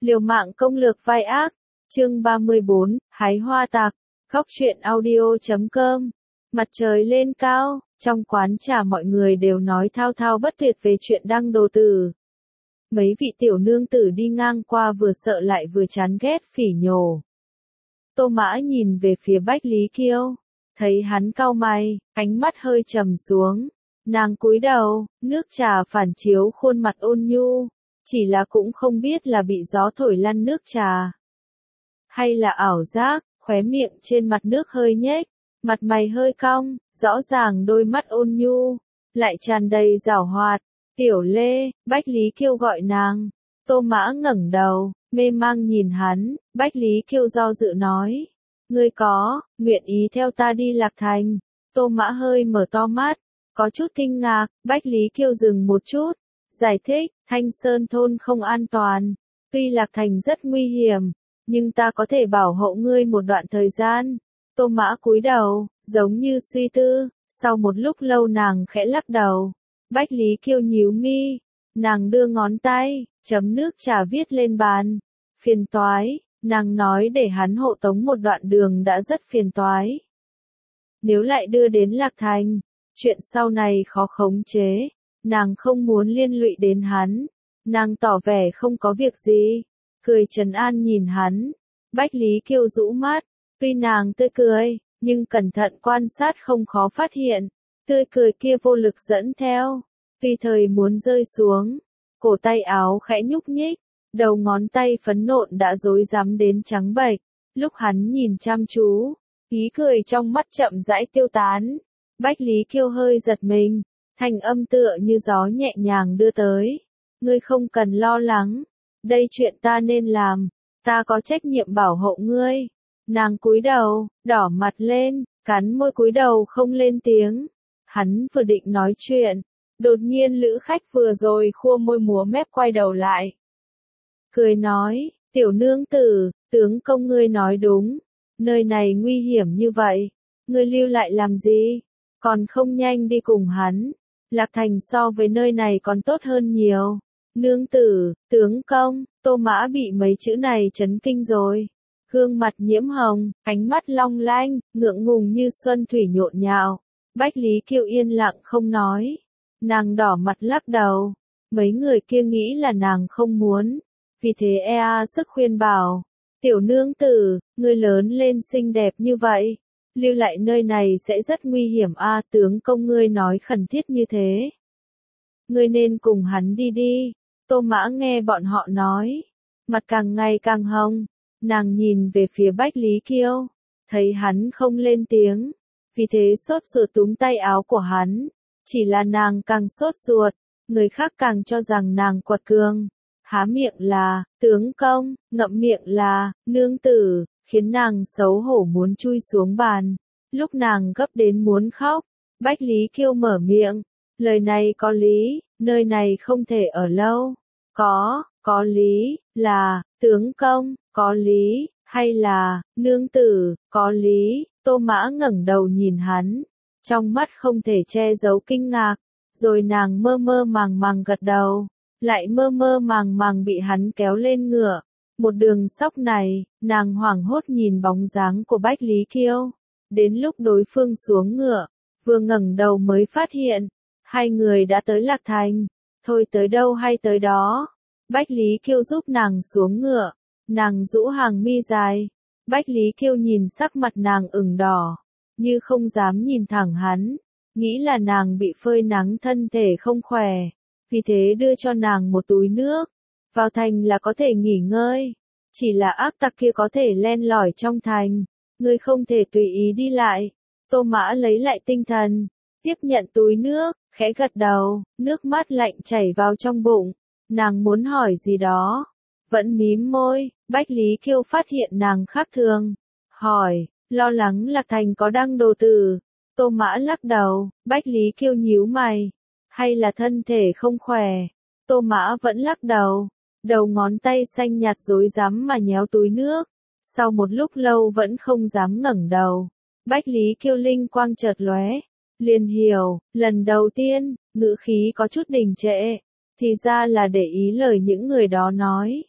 Liều mạng công lược vai ác, chương 34, hái hoa tạc, góc truyện audio.com. Mặt trời lên cao, trong quán trà mọi người đều nói thao thao bất tuyệt về chuyện đăng đồ tử. Mấy vị tiểu nương tử đi ngang qua vừa sợ lại vừa chán ghét phỉ nhổ. Tô Mã nhìn về phía Bách Lý Kiêu, thấy hắn cau mày, ánh mắt hơi trầm xuống. Nàng cúi đầu, nước trà phản chiếu khuôn mặt ôn nhu, chỉ là cũng không biết là bị gió thổi lăn nước trà, hay là ảo giác, khóe miệng trên mặt nước hơi nhếch, mặt mày hơi cong, rõ ràng đôi mắt ôn nhu, lại tràn đầy giảo hoạt. Tiểu Lê, Bách Lý Kiêu gọi nàng. Tô Mã ngẩng đầu, mê mang nhìn hắn, Bách Lý Kiêu do dự nói. Ngươi nguyện ý theo ta đi Lạc Thành. Tô Mã hơi mở to mắt, có chút kinh ngạc, Bách Lý Kiêu dừng một chút, giải thích, Thanh Sơn thôn không an toàn, tuy Lạc Thành rất nguy hiểm, nhưng ta có thể bảo hộ ngươi một đoạn thời gian. Tô Mã cúi đầu, giống như suy tư, sau một lúc lâu nàng khẽ lắc đầu. Bách Lý Kiêu nhíu mi, nàng đưa ngón tay, chấm nước trà viết lên bàn. Phiền toái, nàng nói để hắn hộ tống một đoạn đường đã rất phiền toái. Nếu lại đưa đến Lạc Thành, chuyện sau này khó khống chế, nàng không muốn liên lụy đến hắn. Nàng tỏ vẻ không có việc gì, cười trấn an nhìn hắn. Bách Lý Kiêu rũ mắt, tuy nàng tươi cười, nhưng cẩn thận quan sát không khó phát hiện. Tươi cười kia vô lực dẫn theo, tùy thời muốn rơi xuống, cổ tay áo khẽ nhúc nhích, đầu ngón tay phấn nộn đã rối rắm đến trắng bệch. Lúc hắn nhìn chăm chú, ý cười trong mắt chậm rãi tiêu tán. Bách Lý Kiêu hơi giật mình, thanh âm tựa như gió nhẹ nhàng đưa tới. Ngươi không cần lo lắng, đây chuyện ta nên làm, ta có trách nhiệm bảo hộ ngươi. Nàng cúi đầu, đỏ mặt lên, cắn môi cúi đầu không lên tiếng. Hắn vừa định nói chuyện, đột nhiên lữ khách vừa rồi khua môi múa mép quay đầu lại. Cười nói, tiểu nương tử, tướng công ngươi nói đúng, nơi này nguy hiểm như vậy, ngươi lưu lại làm gì, còn không nhanh đi cùng hắn, Lạc Thành so với nơi này còn tốt hơn nhiều. Nương tử, tướng công, Tô Mã bị mấy chữ này chấn kinh rồi. Gương mặt nhiễm hồng, ánh mắt long lanh, ngượng ngùng như xuân thủy nhộn nhạo. Bách Lý Kiêu yên lặng không nói. Nàng đỏ mặt lắc đầu. Mấy người kia nghĩ là nàng không muốn. Vì thế sức khuyên bảo. Tiểu nương tử, ngươi lớn lên xinh đẹp như vậy. Lưu lại nơi này sẽ rất nguy hiểm tướng công ngươi nói khẩn thiết như thế. Ngươi nên cùng hắn đi đi. Tô Mã nghe bọn họ nói. Mặt càng ngày càng hồng. Nàng nhìn về phía Bách Lý Kiêu. Thấy hắn không lên tiếng. Vì thế sốt ruột túm tay áo của hắn. Chỉ là nàng càng sốt ruột, người khác càng cho rằng nàng quật cường. Há miệng là, tướng công, ngậm miệng là, nương tử, khiến nàng xấu hổ muốn chui xuống bàn. Lúc nàng gấp đến muốn khóc, Bách Lý Kiêu mở miệng. Lời này có lý, nơi này không thể ở lâu. Có lý, là, tướng công, có lý, hay là, nương tử, có lý. Tô Mã ngẩng đầu nhìn hắn, trong mắt không thể che giấu kinh ngạc, rồi nàng mơ mơ màng màng gật đầu, lại mơ mơ màng màng bị hắn kéo lên ngựa. Một đường sóc này, nàng hoảng hốt nhìn bóng dáng của Bách Lý Kiêu, đến lúc đối phương xuống ngựa, vừa ngẩng đầu mới phát hiện, hai người đã tới Lạc Thành, thôi tới đâu hay tới đó. Bách Lý Kiêu giúp nàng xuống ngựa, nàng rũ hàng mi dài. Bách Lý Kiêu nhìn sắc mặt nàng ửng đỏ, như không dám nhìn thẳng hắn, nghĩ là nàng bị phơi nắng thân thể không khỏe, vì thế đưa cho nàng một túi nước, vào thành là có thể nghỉ ngơi, chỉ là ác tặc kia có thể len lỏi trong thành, ngươi không thể tùy ý đi lại. Tô Mã lấy lại tinh thần, tiếp nhận túi nước, khẽ gật đầu, nước mắt lạnh chảy vào trong bụng, nàng muốn hỏi gì đó. Vẫn mím môi, Bách Lý Kiêu phát hiện nàng khác thường. Hỏi, lo lắng Lạc Thành có đăng đồ tử. Tô Mã lắc đầu, Bách Lý Kiêu nhíu mày. Hay là thân thể không khỏe? Tô Mã vẫn lắc đầu. Đầu ngón tay xanh nhạt rối rắm mà nhéo túi nước. Sau một lúc lâu vẫn không dám ngẩng đầu. Bách Lý Kiêu linh quang chợt lóe. Liền hiểu, lần đầu tiên, ngữ khí có chút đình trệ. Thì ra là để ý lời những người đó nói.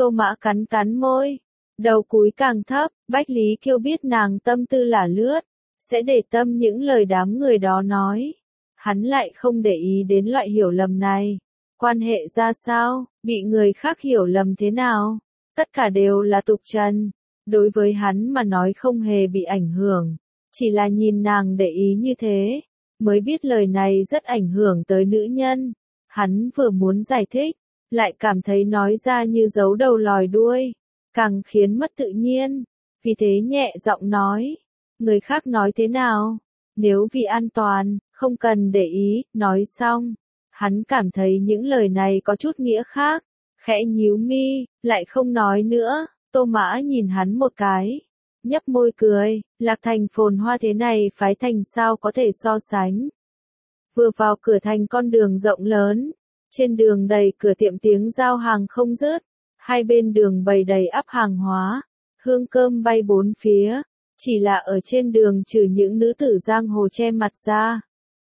Tô Mã cắn cắn môi, đầu cúi càng thấp, Bách Lý Kiêu biết nàng tâm tư lả lướt, sẽ để tâm những lời đám người đó nói. Hắn lại không để ý đến loại hiểu lầm này. Quan hệ ra sao, bị người khác hiểu lầm thế nào, tất cả đều là tục trần. Đối với hắn mà nói không hề bị ảnh hưởng, chỉ là nhìn nàng để ý như thế, mới biết lời này rất ảnh hưởng tới nữ nhân. Hắn vừa muốn giải thích, lại cảm thấy nói ra như giấu đầu lòi đuôi, càng khiến mất tự nhiên, vì thế nhẹ giọng nói, người khác nói thế nào, nếu vì an toàn, không cần để ý. Nói xong, hắn cảm thấy những lời này có chút nghĩa khác, khẽ nhíu mi, lại không nói nữa. Tô Mã nhìn hắn một cái, nhấp môi cười, Lạc Thành phồn hoa thế này phái thành sao có thể so sánh. Vừa vào cửa thành con đường rộng lớn, trên đường đầy cửa tiệm tiếng giao hàng không dứt, hai bên đường bày đầy ắp hàng hóa, hương cơm bay bốn phía, chỉ là ở trên đường trừ những nữ tử giang hồ che mặt ra.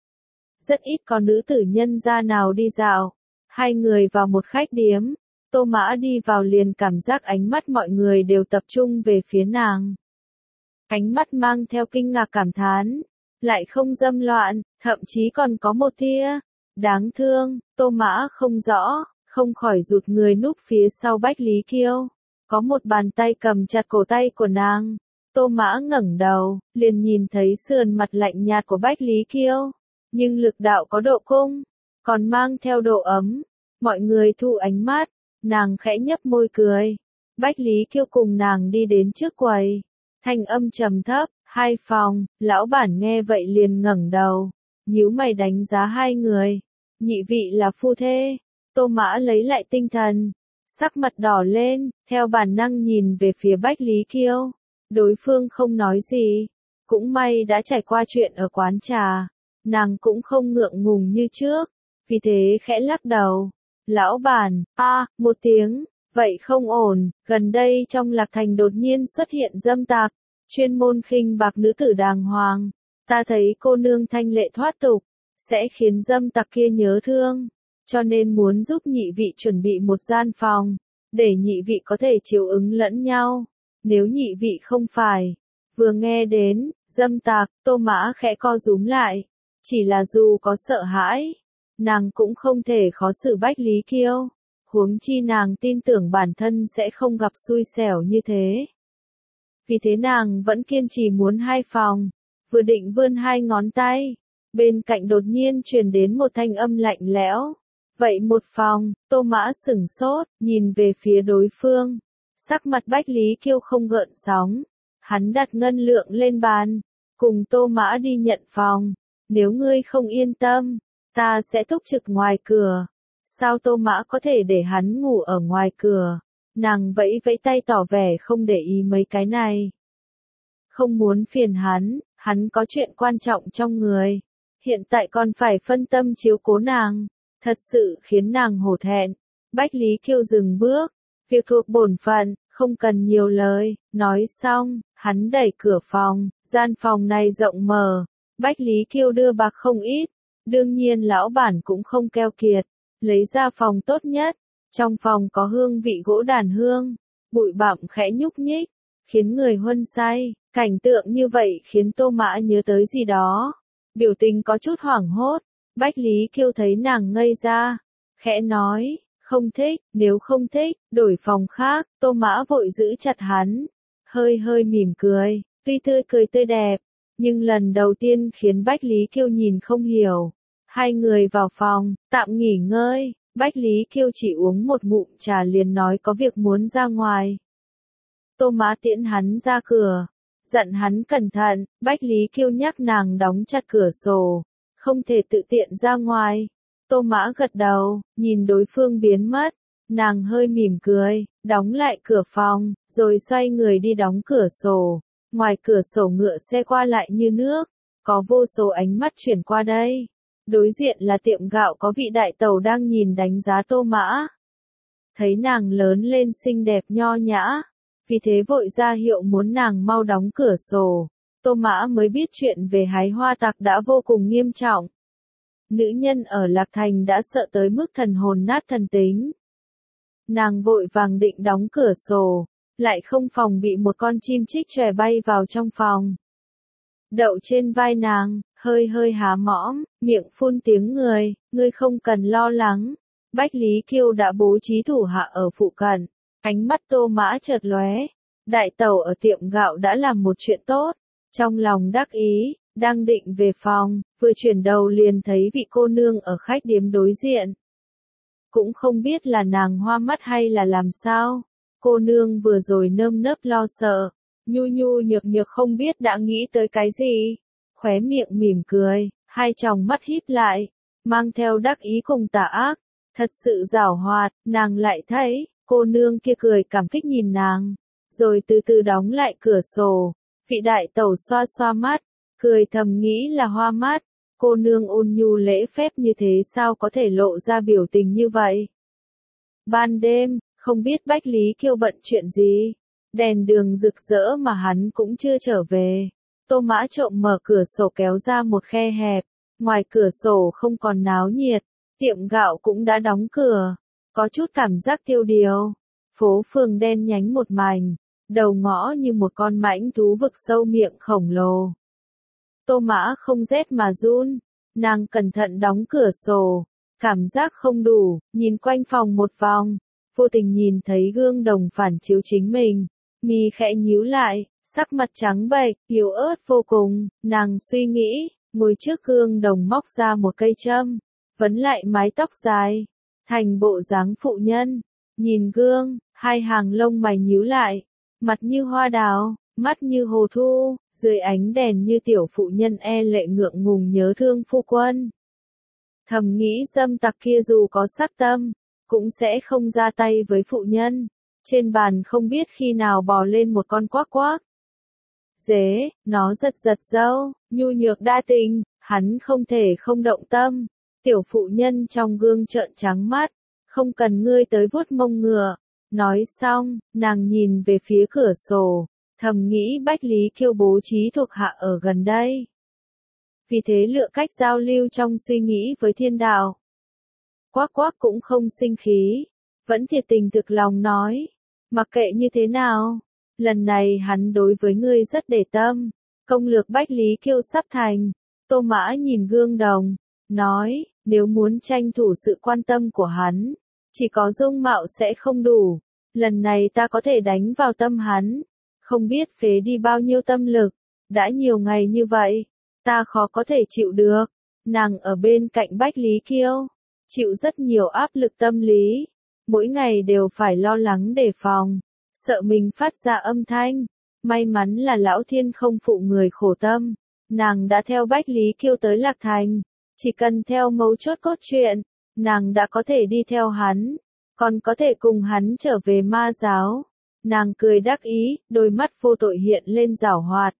Rất ít có nữ tử nhân gia nào đi dạo. Hai người vào một khách điếm, Tô Mã đi vào liền cảm giác ánh mắt mọi người đều tập trung về phía nàng. Ánh mắt mang theo kinh ngạc cảm thán, lại không dâm loạn, thậm chí còn có một tia đáng thương. Tô Mã không rõ, không khỏi rụt người núp phía sau Bách Lý Kiêu. Có một bàn tay cầm chặt cổ tay của nàng. Tô Mã ngẩng đầu, liền nhìn thấy sườn mặt lạnh nhạt của Bách Lý Kiêu, nhưng lực đạo có độ cung, còn mang theo độ ấm. Mọi người thu ánh mắt, nàng khẽ nhấp môi cười. Bách Lý Kiêu cùng nàng đi đến trước quầy, thanh âm trầm thấp, 2 phòng. Lão bản nghe vậy liền ngẩng đầu, nhíu mày đánh giá hai người. Nhị vị là phu thê. Tô Mã lấy lại tinh thần, sắc mặt đỏ lên, theo bản năng nhìn về phía Bách Lý Kiêu. Đối phương không nói gì, cũng may đã trải qua chuyện ở quán trà, nàng cũng không ngượng ngùng như trước, vì thế khẽ lắc đầu. Lão bản, một tiếng, vậy không ổn, gần đây trong Lạc Thành đột nhiên xuất hiện dâm tặc, chuyên môn khinh bạc nữ tử đàng hoàng, ta thấy cô nương thanh lệ thoát tục, sẽ khiến dâm tặc kia nhớ thương, cho nên muốn giúp nhị vị chuẩn bị một gian phòng, để nhị vị có thể chiều ứng lẫn nhau. Nếu nhị vị không phải, vừa nghe đến dâm tặc, Tô Mã khẽ co rúm lại, chỉ là dù có sợ hãi, nàng cũng không thể khó xử Bách Lý Kiêu, huống chi nàng tin tưởng bản thân sẽ không gặp xui xẻo như thế. Vì thế nàng vẫn kiên trì muốn 2 phòng, vừa định vươn 2 ngón tay, bên cạnh đột nhiên truyền đến một thanh âm lạnh lẽo. Vậy 1 phòng. Tô Mã sửng sốt, nhìn về phía đối phương. Sắc mặt Bách Lý Kiêu không gợn sóng, hắn đặt ngân lượng lên bàn, cùng Tô Mã đi nhận phòng. Nếu ngươi không yên tâm, ta sẽ túc trực ngoài cửa. Sao Tô Mã có thể để hắn ngủ ở ngoài cửa? Nàng vẫy vẫy tay tỏ vẻ không để ý mấy cái này. Không muốn phiền hắn có chuyện quan trọng trong người. Hiện tại còn phải phân tâm chiếu cố nàng, thật sự khiến nàng hổ thẹn. Bách Lý Kiêu dừng bước, việc thuộc bổn phận, không cần nhiều lời. Nói xong, hắn đẩy cửa phòng, gian phòng này rộng mở. Bách Lý Kiêu đưa bạc không ít, đương nhiên lão bản cũng không keo kiệt, lấy ra phòng tốt nhất. Trong phòng có hương vị gỗ đàn hương, bụi bặm khẽ nhúc nhích, khiến người huân say. Cảnh tượng như vậy khiến Tô Mã nhớ tới gì đó, biểu tình có chút hoảng hốt. Bách Lý Kiêu thấy nàng ngây ra, khẽ nói, không thích, nếu không thích, đổi phòng khác. Tô Mã vội giữ chặt hắn, hơi hơi mỉm cười, tuy tươi cười tươi đẹp, nhưng lần đầu tiên khiến Bách Lý Kiêu nhìn không hiểu. Hai người vào phòng, tạm nghỉ ngơi. Bách Lý Kiêu chỉ uống một ngụm trà liền nói có việc muốn ra ngoài. Tô Mã tiễn hắn ra cửa, dặn hắn cẩn thận. Bách Lý Kiêu nhắc nàng đóng chặt cửa sổ, không thể tự tiện ra ngoài. Tô Mã gật đầu, nhìn đối phương biến mất, nàng hơi mỉm cười, đóng lại cửa phòng, rồi xoay người đi đóng cửa sổ. Ngoài cửa sổ ngựa xe qua lại như nước, có vô số ánh mắt chuyển qua đây. Đối diện là tiệm gạo có vị đại tẩu đang nhìn đánh giá Tô Mã. Thấy nàng lớn lên xinh đẹp nho nhã, vì thế vội ra hiệu muốn nàng mau đóng cửa sổ. Tô Mã mới biết chuyện về hái hoa tặc đã vô cùng nghiêm trọng. Nữ nhân ở Lạc Thành đã sợ tới mức thần hồn nát thần tính. Nàng vội vàng định đóng cửa sổ, lại không phòng bị một con chim chích chòe bay vào trong phòng. Đậu trên vai nàng, hơi hơi há mõm, miệng phun tiếng người, ngươi không cần lo lắng. Bách Lý Kiêu đã bố trí thủ hạ ở phụ cận, ánh mắt Tô Mã chợt lóe. Đại tẩu ở tiệm gạo đã làm một chuyện tốt, trong lòng đắc ý, đang định về phòng, vừa chuyển đầu liền thấy vị cô nương ở khách điếm đối diện. Cũng không biết là nàng hoa mắt hay là làm sao, cô nương vừa rồi nơm nớp lo sợ, nhu nhu nhược nhược không biết đã nghĩ tới cái gì, khóe miệng mỉm cười, hai tròng mắt híp lại, mang theo đắc ý cùng tà ác, thật sự giảo hoạt, nàng lại thấy, cô nương kia cười cảm kích nhìn nàng, rồi từ từ đóng lại cửa sổ, vị đại tẩu xoa xoa mắt, cười thầm nghĩ là hoa mắt, cô nương ôn nhu lễ phép như thế sao có thể lộ ra biểu tình như vậy. Ban đêm, không biết Bách Lý Kiêu bận chuyện gì, đèn đường rực rỡ mà hắn cũng chưa trở về. Tô Mã trộm mở cửa sổ kéo ra một khe hẹp, ngoài cửa sổ không còn náo nhiệt, tiệm gạo cũng đã đóng cửa, có chút cảm giác tiêu điều. Phố phường đen nhánh một mảnh, đầu ngõ như một con mãnh thú vực sâu miệng khổng lồ. Tô Mã không rét mà run, nàng cẩn thận đóng cửa sổ, cảm giác không đủ, nhìn quanh phòng một vòng, vô tình nhìn thấy gương đồng phản chiếu chính mình, mi khẽ nhíu lại, sắc mặt trắng bệch, yếu ớt vô cùng, nàng suy nghĩ, ngồi trước gương đồng móc ra một cây châm, vấn lại mái tóc dài, thành bộ dáng phụ nhân, nhìn gương, hai hàng lông mày nhíu lại, mặt như hoa đào, mắt như hồ thu, dưới ánh đèn như tiểu phụ nhân e lệ ngượng ngùng nhớ thương phu quân. Thầm nghĩ dâm tặc kia dù có sắc tâm, cũng sẽ không ra tay với phụ nhân. Trên bàn không biết khi nào bò lên một con quác quác. Dế, nó giật giật râu, nhu nhược đa tình, hắn không thể không động tâm. Tiểu phụ nhân trong gương trợn trắng mắt, không cần ngươi tới vuốt mông ngựa. Nói xong, nàng nhìn về phía cửa sổ, thầm nghĩ Bách Lý Kiêu bố trí thuộc hạ ở gần đây. Vì thế lựa cách giao lưu trong suy nghĩ với thiên đạo. Quác quác cũng không sinh khí, vẫn thiệt tình thực lòng nói, mặc kệ như thế nào, lần này hắn đối với ngươi rất để tâm, công lược Bách Lý Kiêu sắp thành. Tô Mã nhìn gương đồng, nói, nếu muốn tranh thủ sự quan tâm của hắn, chỉ có dung mạo sẽ không đủ, lần này ta có thể đánh vào tâm hắn, không biết phế đi bao nhiêu tâm lực, đã nhiều ngày như vậy, ta khó có thể chịu được. Nàng ở bên cạnh Bách Lý Kiêu, chịu rất nhiều áp lực tâm lý, mỗi ngày đều phải lo lắng đề phòng, sợ mình phát ra âm thanh. May mắn là Lão Thiên không phụ người khổ tâm, nàng đã theo Bách Lý Kiêu tới Lạc Thành, chỉ cần theo mấu chốt cốt truyện, nàng đã có thể đi theo hắn, còn có thể cùng hắn trở về ma giáo. Nàng cười đắc ý, đôi mắt vô tội hiện lên giảo hoạt.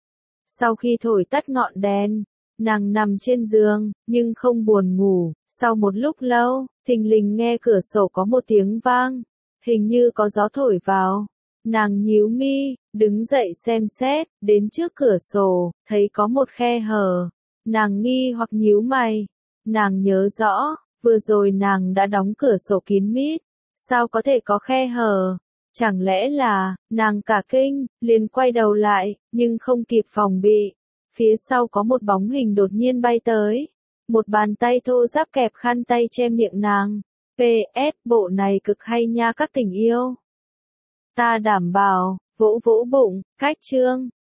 Sau khi thổi tắt ngọn đèn, nàng nằm trên giường, nhưng không buồn ngủ. Sau một lúc lâu, thình lình nghe cửa sổ có một tiếng vang, hình như có gió thổi vào. Nàng nhíu mi, đứng dậy xem xét, đến trước cửa sổ, thấy có một khe hở. Nàng nghi hoặc nhíu mày. Nàng nhớ rõ, vừa rồi nàng đã đóng cửa sổ kín mít, sao có thể có khe hở? Chẳng lẽ là, nàng cả kinh, liền quay đầu lại, nhưng không kịp phòng bị. Phía sau có một bóng hình đột nhiên bay tới. Một bàn tay thô ráp kẹp khăn tay che miệng nàng. PS, bộ này cực hay nha các tình yêu. Ta đảm bảo, vỗ vỗ bụng, cách chương.